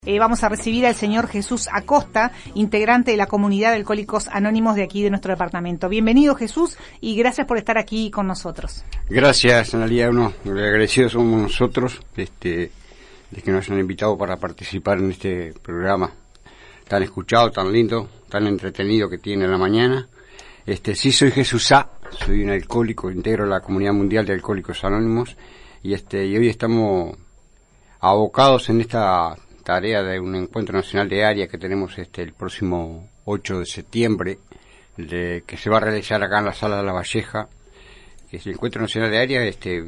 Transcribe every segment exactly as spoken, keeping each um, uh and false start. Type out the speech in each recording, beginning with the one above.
Eh, vamos a recibir al señor Jesús Acosta, integrante de la comunidad de Alcohólicos Anónimos de aquí de nuestro departamento. Bienvenido, Jesús, y gracias por estar aquí con nosotros. Gracias, Analia. Uno, agradecidos somos nosotros este, de que nos han invitado para participar en este programa tan escuchado, tan lindo, tan entretenido que tiene en la mañana. Este, sí, soy Jesús A, soy un alcohólico, integro la Comunidad Mundial de Alcohólicos Anónimos, y este, y hoy estamos abocados en esta tarea de un encuentro nacional de área que tenemos este el próximo ocho de septiembre, de, que se va a realizar acá en la Sala de la Valleja, que es el encuentro nacional de área, este,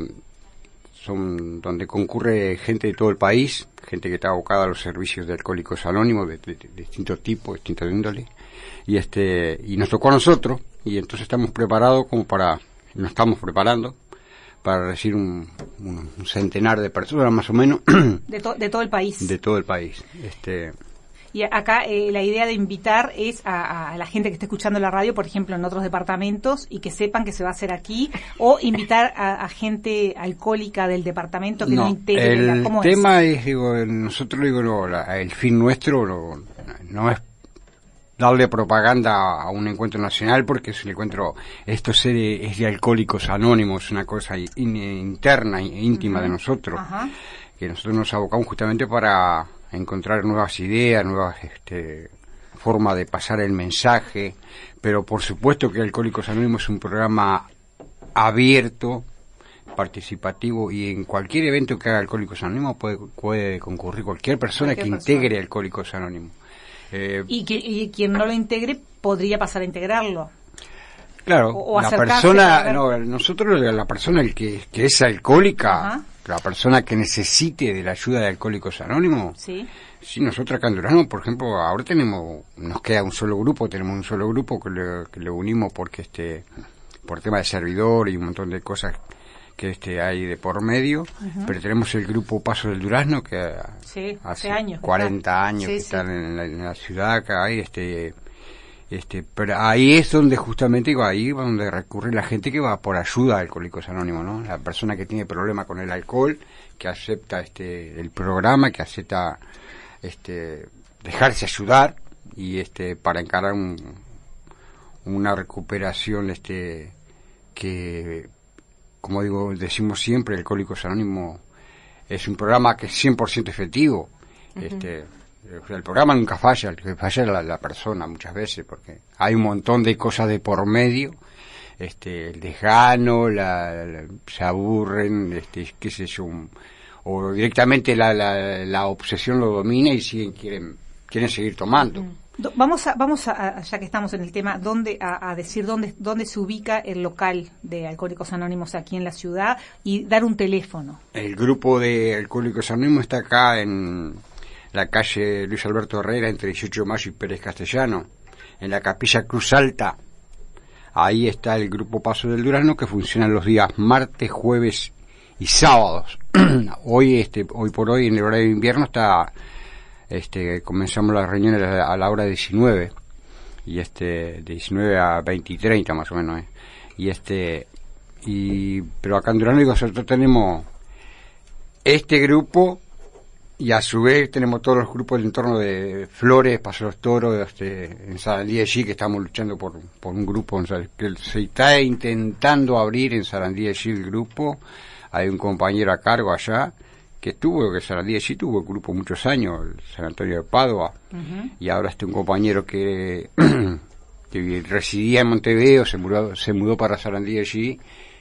son donde concurre gente de todo el país, gente que está abocada a los servicios de Alcohólicos Anónimos de, de, de distintos tipos, distintos índole, y este, y nos tocó a nosotros, y entonces estamos preparados como para, nos estamos preparando para recibir un, un, un centenar de personas más o menos de, to, de todo el país de todo el país este y acá eh, la idea de invitar es a, a la gente que esté escuchando la radio, por ejemplo en otros departamentos, y que sepan que se va a hacer aquí, o invitar a, a gente alcohólica del departamento que no, no integre. El ¿Cómo tema es? es, digo, nosotros digo no, la, el fin nuestro no, no es darle propaganda a un encuentro nacional, porque es un encuentro, esto es de, es de Alcohólicos Anónimos, una cosa in, interna e íntima uh-huh. de nosotros, uh-huh. que nosotros nos abocamos justamente para encontrar nuevas ideas, nuevas este, formas de pasar el mensaje, pero por supuesto que Alcohólicos Anónimos es un programa abierto, participativo, y en cualquier evento que haga Alcohólicos Anónimos puede, puede concurrir cualquier persona cualquier que persona. integre Alcohólicos Anónimos. Eh, y, que, y quien no lo integre podría pasar a integrarlo. Claro, o, o la persona, no, nosotros la persona el que, que es alcohólica, uh-huh. la persona que necesite de la ayuda de Alcohólicos Anónimos, sí, sí, nosotros acá en Durazno, por ejemplo, ahora tenemos, nos queda un solo grupo, tenemos un solo grupo que le, que le unimos porque este, por tema de servidor y un montón de cosas que este hay de por medio, uh-huh. pero tenemos el grupo Paso del Durazno que sí, hace años, cuarenta años sí, que sí. están en la, en la ciudad acá, hay este este pero ahí es donde justamente digo, ahí es donde recurre la gente que va por ayuda a Alcohólicos Anónimos, ¿no? La persona que tiene problema con el alcohol, que acepta este el programa, que acepta este dejarse ayudar y este para encarar un, una recuperación este que, como digo, decimos siempre, Alcohólicos Anónimos es un programa que es cien por ciento efectivo. Uh-huh. Este, el programa nunca falla, el que falla es la, la persona muchas veces, porque hay un montón de cosas de por medio, este, el desgano, la, la, se aburren, este, qué sé yo, un, o directamente la, la, la obsesión lo domina y siguen, quieren, quieren seguir tomando. Uh-huh. Vamos a, vamos a, ya que estamos en el tema, dónde, a, a decir dónde, dónde se ubica el local de Alcohólicos Anónimos aquí en la ciudad y dar un teléfono. El grupo de Alcohólicos Anónimos está acá en la calle Luis Alberto Herrera, entre dieciocho de mayo y Pérez Castellano, en la Capilla Cruz Alta. Ahí está el grupo Paso del Durazno, que funciona los días martes, jueves y sábados. hoy, este, hoy por hoy, en el horario de invierno está... Este, comenzamos las reuniones a la hora diecinueve, y este, de diecinueve a veinte y treinta más o menos, ¿eh? y este, y, pero acá en Durazno nosotros tenemos este grupo, y a su vez tenemos todos los grupos del entorno de Flores, Paso de los Toros, este, en Sarandí allí, que estamos luchando por, por un grupo, o sea, que se está intentando abrir en Sarandí allí el grupo, hay un compañero a cargo allá, que estuvo, que Sarandí allí tuvo el grupo muchos años, el San Antonio de Padua, uh-huh. y ahora está un compañero que, que residía en Montevideo, se mudó, se mudó para Sarandí allí,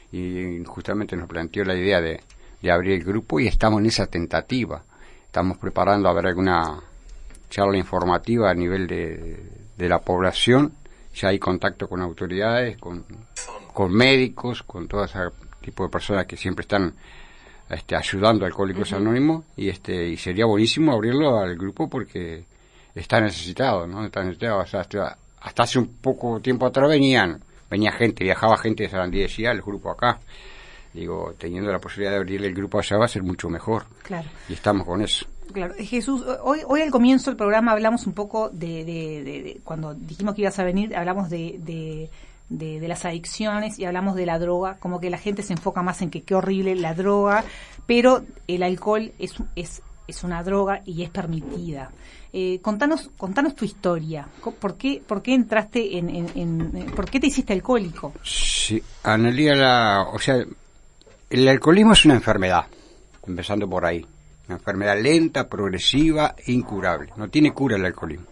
y justamente nos planteó la idea de, de abrir el grupo, y estamos en esa tentativa. Estamos preparando a ver alguna charla informativa a nivel de, de la población, ya hay contacto con autoridades, con, con médicos, con todo ese tipo de personas que siempre están Este, ayudando a Alcohólicos uh-huh. Anónimos, y este y sería buenísimo abrirlo al grupo porque está necesitado, ¿no? Está necesitado, o sea, hasta, hasta hace un poco tiempo atrás venían, venía gente, viajaba gente de Sarandí allí al grupo acá. Digo, teniendo la posibilidad de abrir el grupo allá va a ser mucho mejor. Claro. Y estamos con eso. Claro. Jesús, hoy hoy al comienzo del programa hablamos un poco de, de, de, de cuando dijimos que ibas a venir, hablamos de, de De, de las adicciones y hablamos de la droga, como que la gente se enfoca más en que qué horrible la droga, pero el alcohol es, es es una droga y es permitida. Eh, contanos, contanos tu historia. ¿Por qué, por qué entraste en, en, en, por qué te hiciste alcohólico? Sí, Analía, la, o sea, el alcoholismo es una enfermedad, empezando por ahí. Una enfermedad lenta, progresiva e incurable. No tiene cura el alcoholismo.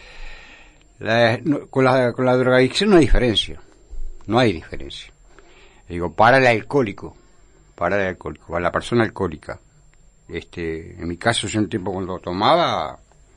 La, no, con, la, con la drogadicción no hay diferencia. No hay diferencia. Digo, para el alcohólico, para el alcohólico, para la persona alcohólica. Este, en mi caso, yo en el tiempo cuando tomaba,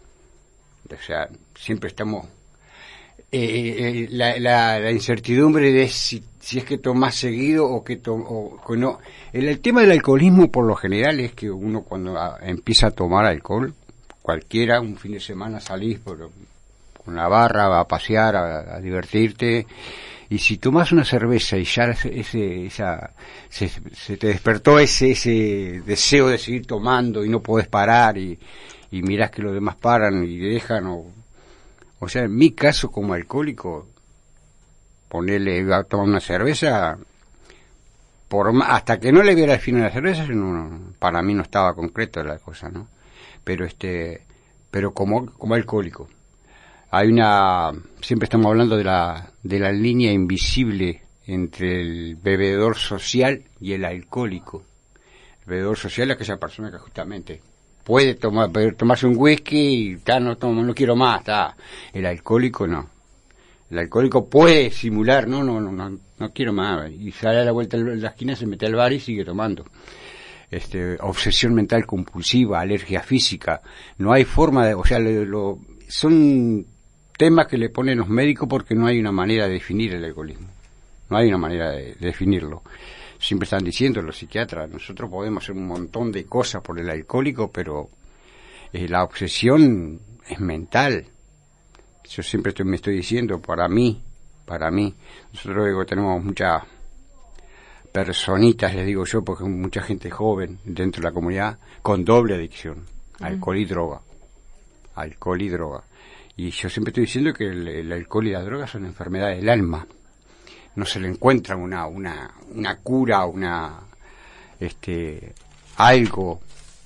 o sea, siempre estamos, eh, eh, la, la, la incertidumbre de si, si es que tomás seguido o que to, o, o no. El, el tema del alcoholismo por lo general es que uno cuando a, empieza a tomar alcohol, cualquiera, un fin de semana salís por una barra, va a pasear, a, a divertirte, y si tomas una cerveza y ya ese, esa, se, se te despertó ese, ese deseo de seguir tomando y no podés parar y, y mirás que los demás paran y dejan, o, o sea, en mi caso como alcohólico, ponerle a tomar una cerveza, por hasta que no le viera el fin a la cerveza, no, para mí no estaba concreto la cosa, ¿no? Pero este, pero como, como alcohólico. Hay una, siempre estamos hablando de la, de la línea invisible entre el bebedor social y el alcohólico. El bebedor social es aquella persona que justamente puede tomar, puede tomarse un whisky y ta, no tomo, no quiero más, ta. El alcohólico no. El alcohólico puede simular, no, no, no, no, no quiero más, y sale a la vuelta de la esquina, se mete al bar y sigue tomando. Este, obsesión mental compulsiva, alergia física, no hay forma de, o sea, lo, lo, son temas que le ponen los médicos porque no hay una manera de definir el alcoholismo. No hay una manera de, de definirlo. Siempre están diciendo los psiquiatras, nosotros podemos hacer un montón de cosas por el alcohólico, pero eh, la obsesión es mental. Yo siempre estoy, me estoy diciendo, para mí, para mí, nosotros digo, tenemos muchas personitas, les digo yo, porque mucha gente joven dentro de la comunidad con doble adicción, mm. alcohol y droga. Alcohol y droga. Y yo siempre estoy diciendo que el, el alcohol y la droga son enfermedades del alma. No se le encuentra una una una cura, una este algo.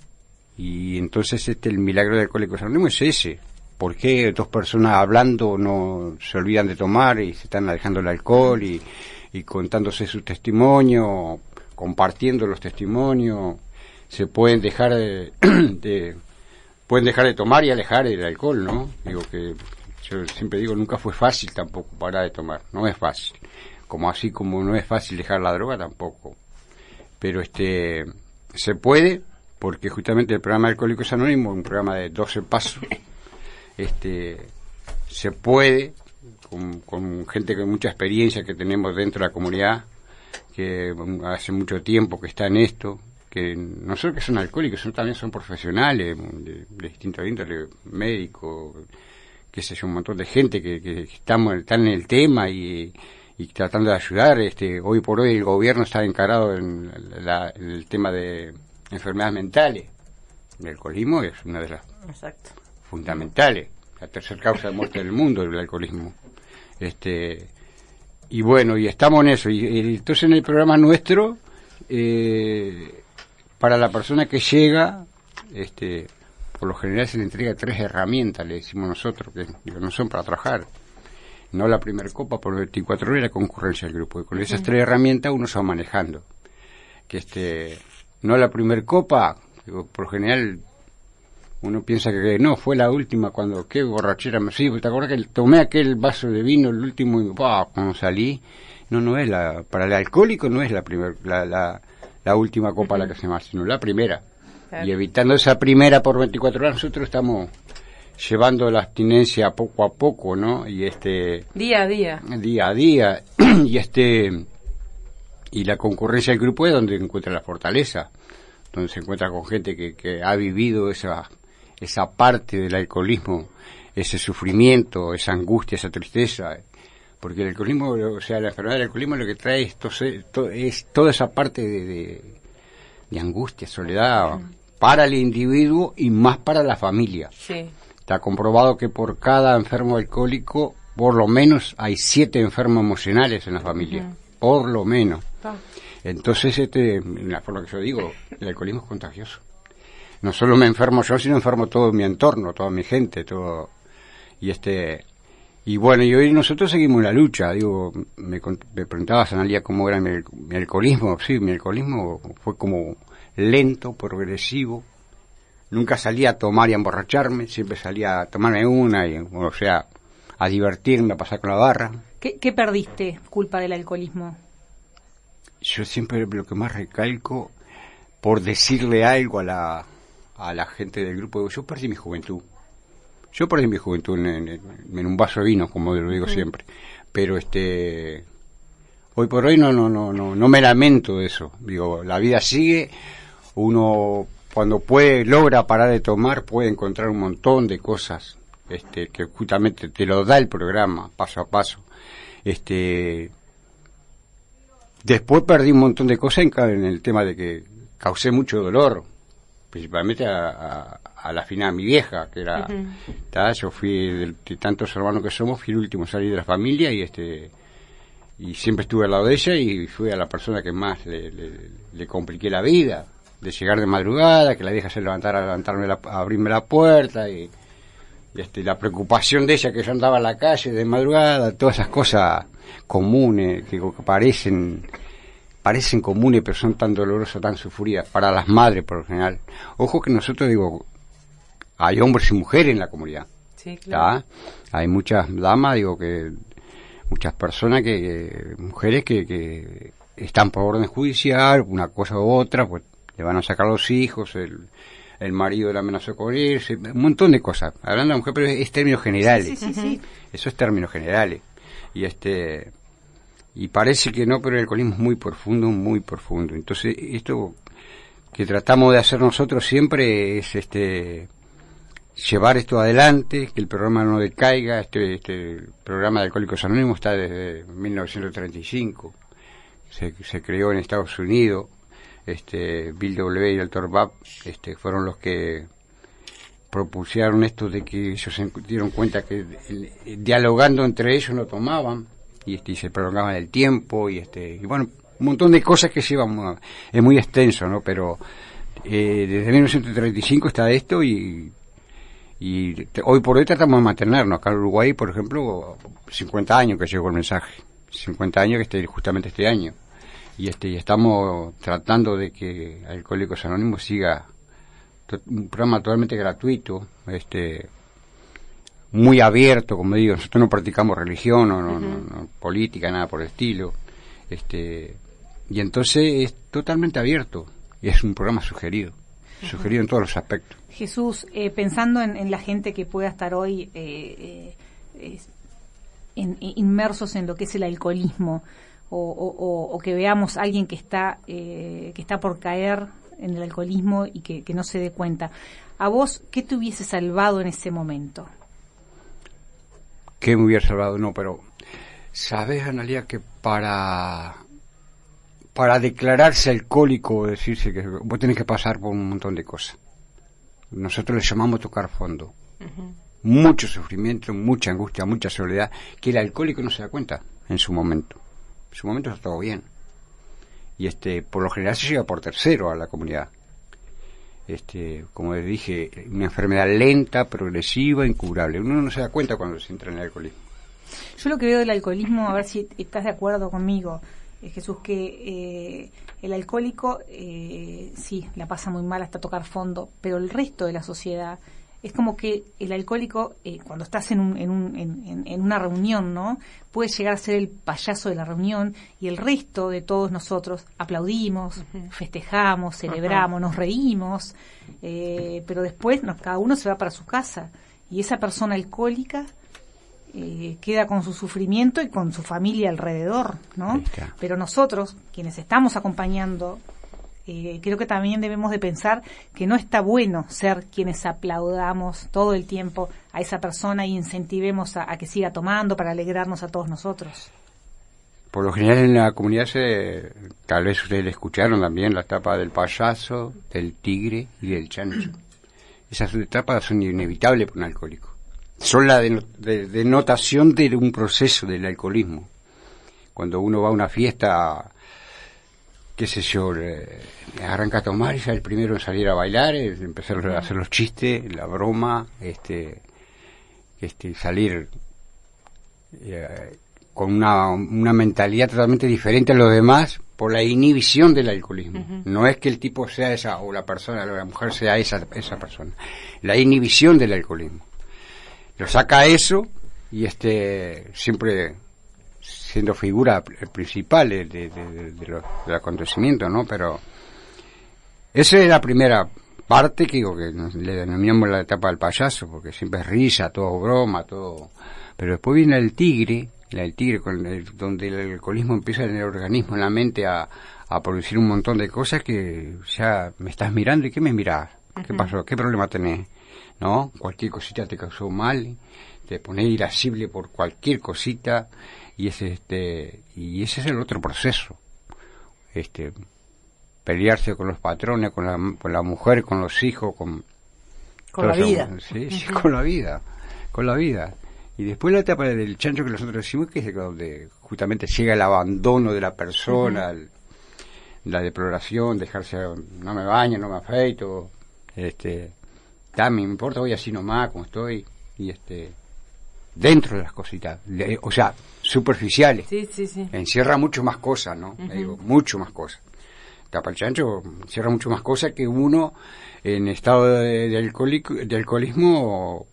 Y entonces este el milagro de Alcohólicos Anónimos es ese. ¿Por qué dos personas hablando no se olvidan de tomar y se están alejando el alcohol y, y contándose su testimonio, compartiendo los testimonios, se pueden dejar de, de pueden dejar de tomar y alejar el alcohol, ¿no? Digo que, yo siempre digo, nunca fue fácil tampoco parar de tomar, no es fácil. Como así como no es fácil dejar la droga tampoco. Pero este, se puede, porque justamente el programa de Alcohólicos Anónimos, un programa de doce pasos, este, se puede, con, con gente con mucha experiencia que tenemos dentro de la comunidad, que hace mucho tiempo que está en esto, que no solo que son alcohólicos, son, también son profesionales de, de distintos índoles, médicos, qué sé yo, un montón de gente que, que estamos, están en el tema y, y tratando de ayudar. Este, hoy por hoy el gobierno está encarado en, la, en el tema de enfermedades mentales. El alcoholismo es una de las Exacto. fundamentales, la tercera causa de muerte del mundo, el alcoholismo. Este, y bueno, y estamos en eso. Y, y entonces en el programa nuestro, eh, para la persona que llega, este, por lo general se le entrega tres herramientas, le decimos nosotros, que digo, no son para trabajar. No la primera copa por veinticuatro horas, la concurrencia del grupo. Y con esas tres herramientas uno se va manejando. Que este, no la primera copa, digo, por lo general uno piensa que no, fue la última cuando, qué borrachera me sí, ¿te acuerdas que tomé aquel vaso de vino el último y bah, cuando salí? No, no es la, para el alcohólico no es la primera, la, la, la última copa uh-huh. la que se llama, sino la primera. Claro. Y evitando esa primera por veinticuatro horas, nosotros estamos llevando la abstinencia poco a poco, ¿no? Y este... Día a día. Día a día. y este... Y la concurrencia del grupo es donde encuentra la fortaleza, donde se encuentra con gente que, que ha vivido esa, esa parte del alcoholismo, ese sufrimiento, esa angustia, esa tristeza. Porque el alcoholismo, o sea, la enfermedad del alcoholismo lo que trae es, to, to, es toda esa parte de, de, de angustia, soledad, sí. para el individuo y más para la familia. Sí. Está comprobado que por cada enfermo alcohólico, por lo menos hay siete enfermos emocionales en la familia. Uh-huh. Por lo menos. Ah. Entonces, este, la forma que yo digo, el alcoholismo es contagioso. no solo me enfermo yo, sino enfermo todo mi entorno, toda mi gente, todo. Y este, y bueno, y hoy nosotros seguimos en la lucha. Digo, me, me preguntabas, Analía, cómo era mi, mi alcoholismo. Sí, mi alcoholismo fue como lento, progresivo. Nunca salía a tomar y a emborracharme, siempre salía a tomarme una, y, o sea, a divertirme, a pasar con la barra. ¿Qué, qué perdiste culpa del alcoholismo? Yo siempre lo que más recalco, por decirle algo a la a la gente del grupo, yo perdí mi juventud. Yo perdí mi juventud en, en, en un vaso de vino, como lo digo uh-huh. siempre. Pero este hoy por hoy no no no no no me lamento de eso. Digo, la vida sigue, uno cuando puede, logra parar de tomar, puede encontrar un montón de cosas este que justamente te lo da el programa, paso a paso. Este Después perdí un montón de cosas en, en el tema de que causé mucho dolor, principalmente a, a, a la final, a mi vieja, que era, uh-huh. ¿tá? Yo fui, de, de tantos hermanos que somos, fui el último a salir de la familia y este y siempre estuve al lado de ella y fui a la persona que más le, le, le compliqué la vida, de llegar de madrugada, que la vieja se levantara a levantarme la, a abrirme la puerta y, y este la preocupación de ella que yo andaba en la calle de madrugada, todas esas cosas comunes que parecen parecen comunes pero son tan dolorosas, tan sufridas para las madres por lo general. Ojo que nosotros, digo, hay hombres y mujeres en la comunidad. Sí, claro. ¿Tá? Hay muchas damas, digo, que muchas personas que, que mujeres que, que están por orden judicial, una cosa u otra, pues le van a sacar los hijos, el el marido le amenazó con irse, un montón de cosas. Hablando de mujer, pero es, es términos generales. Sí, sí, sí, sí. Eso es términos generales. Y este y parece que no, pero el alcoholismo es muy profundo, muy profundo. Entonces, esto que tratamos de hacer nosotros siempre es este llevar esto adelante, que el programa no decaiga. Este este programa de Alcohólicos Anónimos está desde mil novecientos treinta y cinco. Se, se creó en Estados Unidos. Este Bill W. y el doctor Babb este, fueron los que propusieron esto de que ellos se dieron cuenta que el, el, dialogando entre ellos no tomaban y, este, y se prolongaban el tiempo y este y bueno, un montón de cosas que llevan, es muy extenso, ¿no? Pero eh, desde mil novecientos treinta y cinco está esto y y te, hoy por hoy tratamos de mantenernos. Acá en Uruguay, por ejemplo, cincuenta años que llegó el mensaje, cincuenta años que esté justamente este año. Y este y estamos tratando de que Alcohólicos Anónimos siga to, un programa totalmente gratuito, este muy abierto, como digo. Nosotros no practicamos religión, no, no, uh-huh. no, no política, nada por el estilo. Este y entonces es totalmente abierto y es un programa sugerido, uh-huh. sugerido en todos los aspectos. Jesús, eh, pensando en, en la gente que pueda estar hoy eh, eh, en, inmersos en lo que es el alcoholismo. O, o, o que veamos a alguien que está eh, que está por caer en el alcoholismo y que, que no se dé cuenta. ¿A vos qué te hubiese salvado en ese momento? ¿Qué me hubiera salvado? No, pero ¿sabés, Analía, que para para declararse alcohólico, decirse que vos tenés que pasar por un montón de cosas? Nosotros le llamamos tocar fondo. Uh-huh. Mucho sufrimiento, mucha angustia, mucha soledad, que el alcohólico no se da cuenta en su momento. En su momento está todo bien. Y este, por lo general se llega por tercero a la comunidad. Este, como les dije, una enfermedad lenta, progresiva, incurable. Uno no se da cuenta cuando se entra en el alcoholismo. Yo lo que veo del alcoholismo, a ver si estás de acuerdo conmigo, eh, Jesús, que eh, el alcohólico eh, sí, la pasa muy mal hasta tocar fondo, pero el resto de la sociedad es como que el alcohólico, eh, cuando estás en, un, en, un, en, en una reunión, ¿no? Puede llegar a ser el payaso de la reunión y el resto de todos nosotros aplaudimos, uh-huh. festejamos, celebramos, uh-huh. nos reímos, eh, pero después nos, cada uno se va para su casa y esa persona alcohólica eh, queda con su sufrimiento y con su familia alrededor, ¿no? Pero nosotros, quienes estamos acompañando, Eh, creo que también debemos de pensar que no está bueno ser quienes aplaudamos todo el tiempo a esa persona y incentivemos a, a que siga tomando para alegrarnos a todos nosotros. Por lo general en la comunidad se, tal vez ustedes le escucharon también la etapa del payaso, del tigre y del chancho. Esas etapas son inevitables para un alcohólico. Son la denotación de, de un proceso del alcoholismo. Cuando uno va a una fiesta qué sé yo, eh, arranca a tomar y ya el primero en salir a bailar, es empezar a hacer los chistes, la broma, este, este, salir eh, con una, una mentalidad totalmente diferente a los demás por la inhibición del alcoholismo. Uh-huh. No es que el tipo sea esa, o la persona, o la mujer sea esa, esa persona. La inhibición del alcoholismo. Lo saca eso, y este, siempre siendo figura principal de, de, de, de los, del acontecimiento, ¿no? Pero esa es la primera parte que digo, que le denominamos la etapa del payaso, porque siempre es risa, todo broma, todo. Pero después viene el tigre, el tigre con el, donde el alcoholismo empieza en el organismo, en la mente, a, a producir un montón de cosas que ya me estás mirando y ¿qué me mirás? ¿Qué pasó? ¿Qué problema tenés? ¿No? Cualquier cosita te causó mal, te pones irascible por cualquier cosita, y ese este y ese es el otro proceso. Este pelearse con los patrones, con la, con la mujer, con los hijos, con con la vida. Sí, sí, con la vida, con la vida. Y después la etapa del chancho que nosotros decimos, que es donde justamente llega el abandono de la persona, uh-huh. el, la deploración, dejarse, no me baño, no me afeito, este, también me importa, voy así nomás como estoy, y este, dentro de las cositas, de, o sea, superficiales. Sí, sí, sí. Encierra mucho más cosas, ¿no? Uh-huh. Digo, mucho más cosas. Tapa el chancho encierra mucho más cosas que uno en estado de, de, alcohólico, de alcoholismo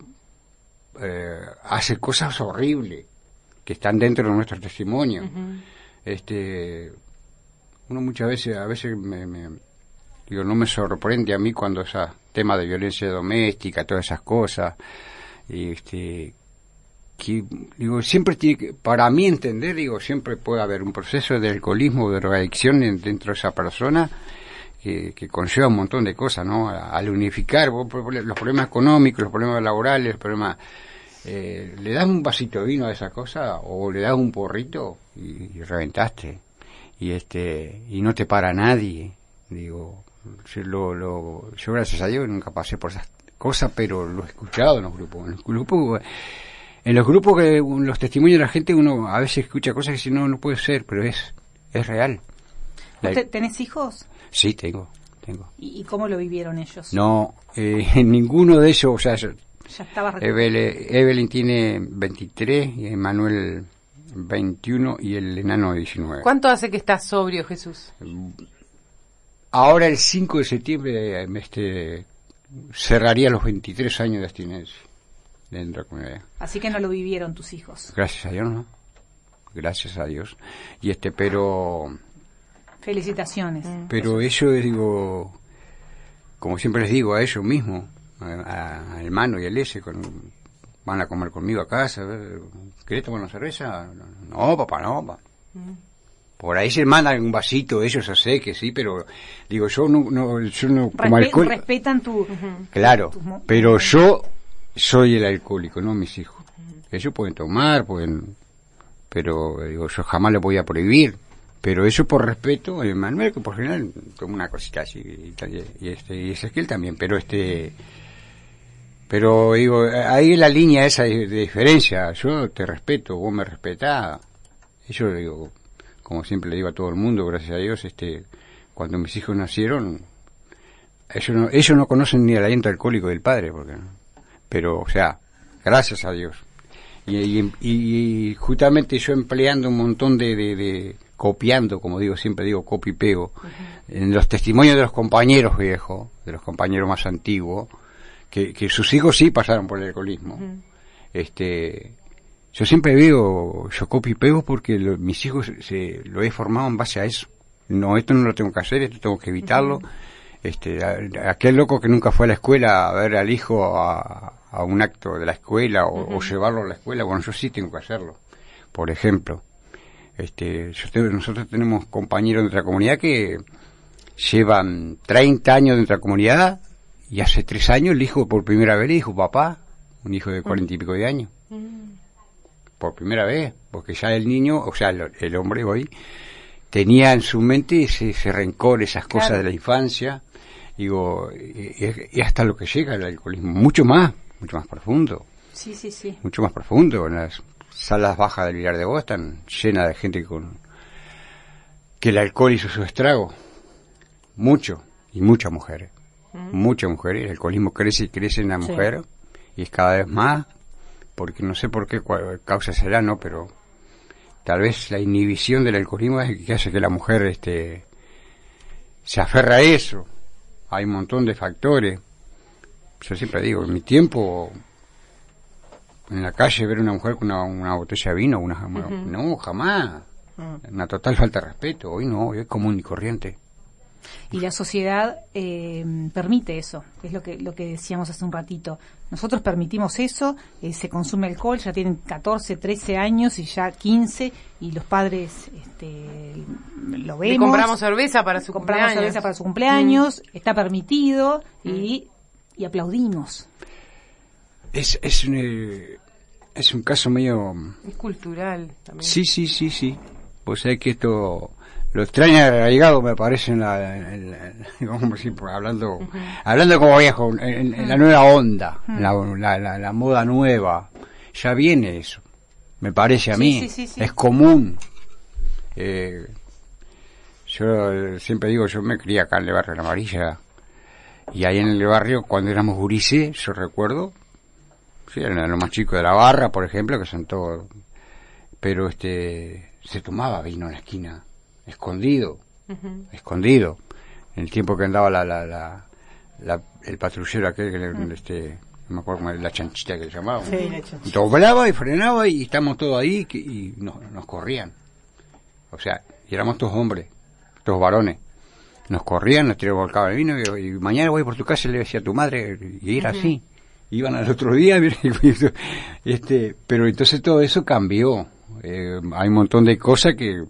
eh, hace cosas horribles que están dentro de nuestro testimonio. Uh-huh. Este, uno muchas veces, a veces me, me digo, no me sorprende a mí cuando ese tema de violencia doméstica, todas esas cosas, y este, que, digo, siempre tiene que, para mí entender, digo, siempre puede haber un proceso de alcoholismo, de drogadicción dentro de esa persona, que, que conlleva un montón de cosas, ¿no? Al unificar los problemas económicos, los problemas laborales, los problemas, eh, le das un vasito de vino a esa cosa, o le das un porrito, y, y reventaste, y este, y no te para nadie, digo, yo, lo, lo, yo gracias a Dios nunca pasé por esas cosas, pero lo he escuchado en los grupos, en los grupos, en los grupos que los testimonios de la gente uno a veces escucha cosas que si no, no puede ser, pero es, es real. ¿Usted tenés hijos? Sí, tengo, tengo. ¿Y, y cómo lo vivieron ellos? No, eh, ninguno de ellos, o sea, yo, ya estaba Evelyn, Evelyn tiene veintitrés y Emanuel veintiuno y el enano diecinueve. ¿Cuánto hace que estás sobrio, Jesús? Ahora el cinco de septiembre este, cerraría los veintitrés años de abstinencia dentro de la comunidad. Así que no lo vivieron tus hijos. Gracias a Dios, ¿no? Gracias a Dios. Y este, pero... Felicitaciones. Pero eso, digo, como siempre les digo a ellos mismos, a, a hermano y a Lese, con, van a comer conmigo a casa, ¿querés tomar una cerveza? No, papá, no, papá. Mm. Por ahí se mandan un vasito, ellos yo sé que sí, pero digo, yo no, no yo no como Respe- alcohólico. Respetan tu... Uh-huh. Claro, tu, tu, pero yo soy el alcohólico, no mis hijos. Uh-huh. Ellos pueden tomar, pueden, pero digo, yo jamás les voy a prohibir. Pero eso por respeto, eh, Manuel, que por general toma una cosita así, y, y este, y Ezequiel también, pero este, pero digo, ahí la línea esa de, de diferencia, yo te respeto, vos me respetás, yo digo, como siempre le digo a todo el mundo, gracias a Dios, este, cuando mis hijos nacieron, ellos no, ellos no conocen ni el aliento alcohólico del padre, porque, pero, o sea, gracias a Dios. Y, y, y justamente yo empleando un montón de, de, de copiando, como digo, siempre digo, copio y pego, uh-huh. en los testimonios de los compañeros viejos, de los compañeros más antiguos, que, que sus hijos sí pasaron por el alcoholismo. Uh-huh. Este, yo siempre veo, yo copio y pego porque lo, mis hijos se, lo he formado en base a eso. No, esto no lo tengo que hacer, esto tengo que evitarlo. Uh-huh. Este, a, aquel loco que nunca fue a la escuela a ver al hijo a, a un acto de la escuela o, uh-huh. o llevarlo a la escuela, bueno, yo sí tengo que hacerlo. Por ejemplo, este, yo te, nosotros tenemos compañeros de nuestra comunidad que llevan treinta años de nuestra comunidad y hace tres años el hijo por primera vez le dijo papá, un hijo de cuarenta y pico de años. Uh-huh. Por primera vez, porque ya el niño, o sea, el, el hombre hoy, tenía en su mente ese, ese rencor, esas cosas claro. de la infancia, digo, y, y hasta lo que llega al alcoholismo, mucho más, mucho más profundo. Sí, sí, sí. Mucho más profundo. En las salas bajas del Vilar de Boa están llenas de gente con que el alcohol hizo su estrago. Mucho, y muchas mujeres. Mm. Muchas mujeres. El alcoholismo crece y crece en la mujer, sí. Y es cada vez más, porque no sé por qué cuál causa será, ¿no? Pero tal vez la inhibición del alcoholismo es que hace que la mujer este se aferra a eso. Hay un montón de factores. Yo siempre digo, en mi tiempo, en la calle ver a una mujer con una, una botella de vino, una, uh-huh. no, jamás. Uh-huh. Una total falta de respeto. Hoy no, hoy es común y corriente. Y la sociedad eh, permite eso, es lo que lo que decíamos hace un ratito. Nosotros permitimos eso, eh, se consume alcohol, ya tienen catorce, trece años y ya quince, y los padres este, lo vemos. Le compramos cerveza para su compramos cumpleaños. cerveza para su cumpleaños, mm. está permitido mm. y, y aplaudimos. Es es un, eh, es un caso medio... Es cultural también. Sí, sí, sí, sí. Pues hay que esto... Lo extraño y arraigado me parece en la, en la, en la como si, hablando, uh-huh. hablando como viejo, en, en, en la nueva onda, uh-huh. la, la, la, la moda nueva, ya viene eso, me parece a sí, mí, sí, sí, sí. Es común. Eh, yo siempre digo, yo me crié acá en el barrio de La Amarilla, y ahí en el barrio, cuando éramos gurises, yo recuerdo, sí, eran los más chicos de la barra, por ejemplo, que son todos, pero este, se tomaba vino en la esquina. Escondido, uh-huh. escondido. En el tiempo que andaba la, la, la, la el patrullero aquel que le, uh-huh. este, no me acuerdo cómo era, la chanchita que le llamaban. Sí, la chanchita. Doblaba y frenaba y estamos todos ahí y, y nos, nos corrían. O sea, y éramos todos hombres, todos varones. Nos corrían, nos tiraban el cabo de vino y, y mañana voy por tu casa, le decía a tu madre, y era uh-huh. así. Iban al otro día, este, pero entonces todo eso cambió. Eh, hay un montón de cosas que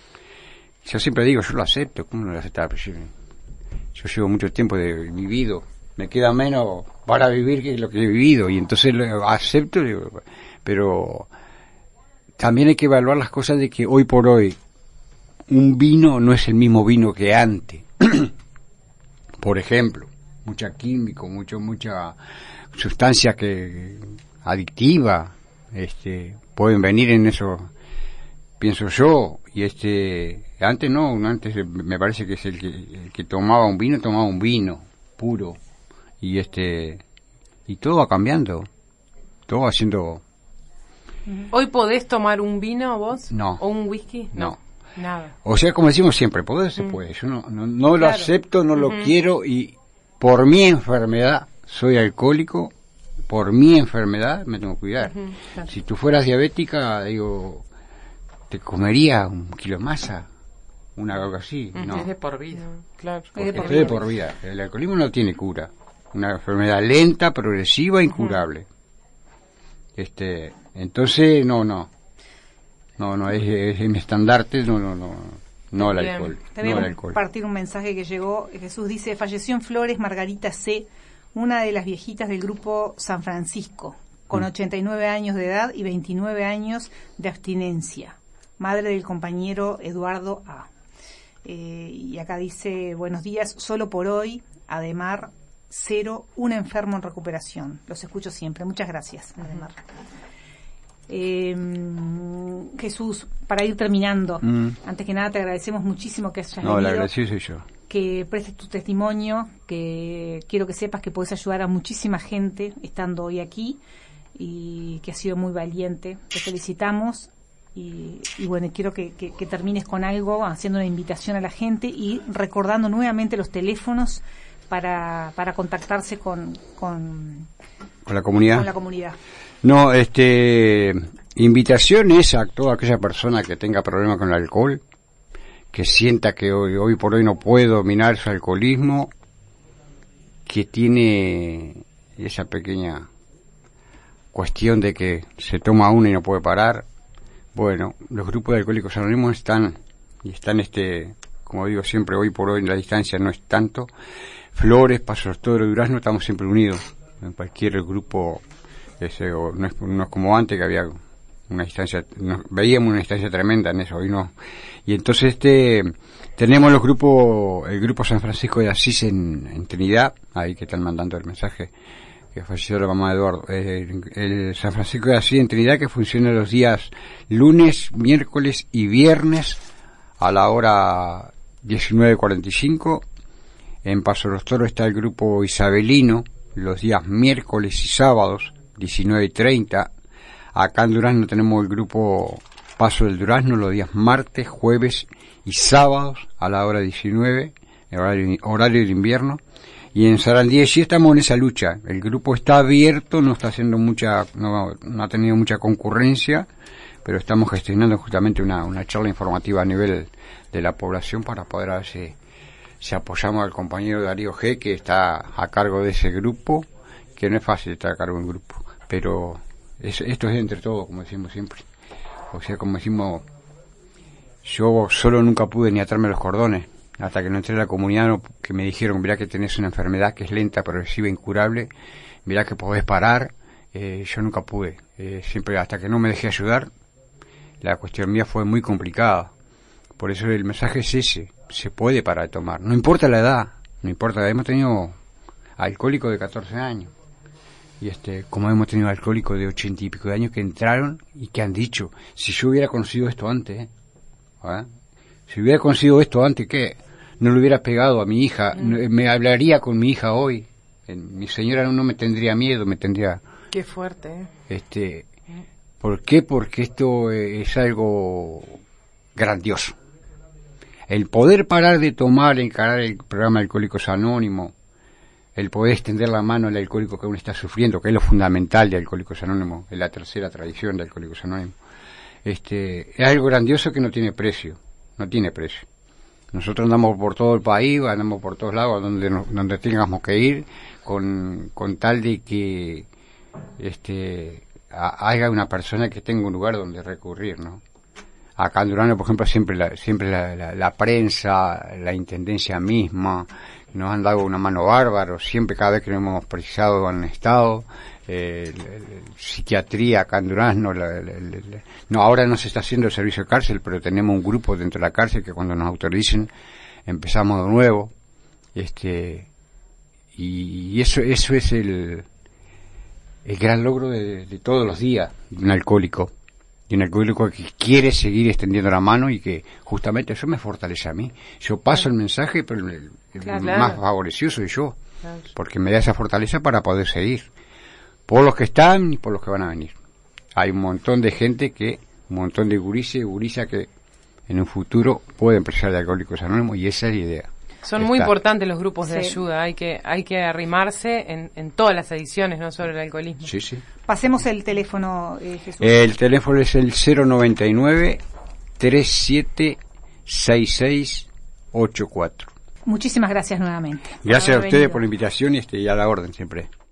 yo siempre digo, yo lo acepto, ¿cómo no lo aceptaba? Yo, yo llevo mucho tiempo de vivido, me queda menos para vivir que lo que he vivido, y entonces lo acepto, pero también hay que evaluar las cosas de que hoy por hoy un vino no es el mismo vino que antes. Por ejemplo, mucha químico, mucho, mucha sustancia que adictiva, este, pueden venir en eso, pienso yo, y este, antes no, antes me parece que es el que, el que tomaba un vino, tomaba un vino puro, y este, y todo va cambiando, todo va haciendo. ¿Hoy podés tomar un vino vos? No. ¿O un whisky? No. no. Nada. O sea, como decimos siempre, poder se mm. puede, yo no, no, no claro. lo acepto, no uh-huh. lo quiero, y por mi enfermedad, soy alcohólico, por mi enfermedad me tengo que cuidar. Uh-huh. Claro. Si tú fueras diabética, digo, te comería un kilo de masa, una algo así. Uh-huh. No. Es de por vida, no. Claro. Es de por, es de por vida. El alcoholismo no tiene cura. Una enfermedad lenta, progresiva, incurable. Uh-huh. Este, entonces, no, no. No, no, es, es, es mi estandarte, no, no, no, no el alcohol. Te voy no a el alcohol. compartir un mensaje que llegó. Jesús dice, falleció en Flores Margarita C., una de las viejitas del grupo San Francisco, con mm. ochenta y nueve años de edad y veintinueve años de abstinencia. Madre del compañero Eduardo A. Eh, y acá dice, buenos días, solo por hoy, Ademar, cero, un enfermo en recuperación. Los escucho siempre. Muchas gracias, uh-huh. Ademar. Eh, Jesús, para ir terminando, mm. antes que nada te agradecemos muchísimo que hayas no, venido, la agradecido soy yo, que prestes tu testimonio, que quiero que sepas que podés ayudar a muchísima gente estando hoy aquí y que has sido muy valiente. Te felicitamos y, y bueno, quiero que, que, que termines con algo, haciendo una invitación a la gente y recordando nuevamente los teléfonos para, para contactarse con, con, con la comunidad. Con la comunidad. No, este, invitación es a toda aquella persona que tenga problemas con el alcohol, que sienta que hoy, hoy por hoy no puede dominar su alcoholismo, que tiene esa pequeña cuestión de que se toma uno y no puede parar. Bueno, los grupos de Alcohólicos Anónimos están, y están este, como digo siempre, hoy por hoy la distancia no es tanto. Flores, Paso del Toro, Durazno, estamos siempre unidos. En cualquier grupo, ese, o no, es, no es como antes que había una distancia, nos, veíamos una distancia tremenda en eso, hoy no. Y entonces este, tenemos los grupos, el grupo San Francisco de Asís en, en Trinidad, ahí que están mandando el mensaje, que falleció la mamá de Eduardo, eh, el San Francisco de Asís en Trinidad, que funciona los días lunes, miércoles y viernes a la hora diecinueve cuarenta y cinco. En Paso de los Toros está el grupo isabelino, los días miércoles y sábados, diecinueve treinta. Acá en Durazno tenemos el grupo Paso del Durazno, los días martes, jueves y sábados, a la hora diecinueve, horario, horario de invierno. Y en Sarandí sí estamos en esa lucha. El grupo está abierto, no está haciendo mucha, no, no ha tenido mucha concurrencia, pero estamos gestionando justamente una, una charla informativa a nivel de la población para poder ver si, si apoyamos al compañero Darío G, que está a cargo de ese grupo, que no es fácil estar a cargo de un grupo, pero es, esto es entre todos, como decimos siempre. O sea, como decimos, yo solo nunca pude ni atarme los cordones. Hasta que no entré a la comunidad, no, que me dijeron, mirá que tenés una enfermedad que es lenta, progresiva, incurable, mirá que podés parar, eh, yo nunca pude. Eh, siempre, hasta que no me dejé ayudar, la cuestión mía fue muy complicada. Por eso el mensaje es ese, se puede parar de tomar. No importa la edad, no importa la edad. Hemos tenido alcohólicos de catorce años, y este, como hemos tenido alcohólicos de ochenta y pico de años que entraron y que han dicho, si yo hubiera conocido esto antes, ¿eh? ¿Ah? Si hubiera conocido esto antes, ¿qué? No le hubiera pegado a mi hija, mm. me hablaría con mi hija hoy. Mi señora no me tendría miedo, me tendría... Qué fuerte, ¿eh? Este, ¿por qué? Porque esto es algo grandioso. El poder parar de tomar, encarar el programa de Alcohólicos Anónimos, el poder extender la mano al alcohólico que uno está sufriendo, que es lo fundamental de Alcohólicos Anónimos, es la tercera tradición de Alcohólicos Anónimos. Este, es algo grandioso que no tiene precio, no tiene precio. Nosotros andamos por todo el país, andamos por todos lados, donde nos, donde tengamos que ir, con, con tal de que este a, haya una persona que tenga un lugar donde recurrir, ¿no? Acá en Durazno, por ejemplo, siempre la, siempre la, la, la prensa, la intendencia misma, nos han dado una mano bárbaro, siempre cada vez que nos hemos precisado han estado. Eh, la, la, psiquiatría acá en Durazno, la, la, la, la, no, ahora no se está haciendo el servicio de cárcel, pero tenemos un grupo dentro de la cárcel que cuando nos autoricen empezamos de nuevo, este, y, y eso, eso es el, el gran logro de, de todos los días de un alcohólico, de un alcohólico que quiere seguir extendiendo la mano y que justamente eso me fortalece a mí. Yo paso el mensaje, pero el, el claro, más claro. favorecido soy yo, Claro. porque me da esa fortaleza para poder seguir. Por los que están y por los que van a venir. Hay un montón de gente que, un montón de gurises y gurisas que en un futuro pueden precisar de Alcohólicos Anónimos, y esa es la idea. Son Está. muy importantes los grupos de Sí. ayuda, hay que hay que arrimarse en, en todas las ediciones, no solo el alcoholismo. Sí, sí. Pasemos el teléfono, eh, Jesús. El teléfono es el cero noventa y nueve, treinta y siete, sesenta y seis, ochenta y cuatro. Muchísimas gracias nuevamente. Gracias a Por haber ustedes venido. por la invitación y, este, y a la orden siempre.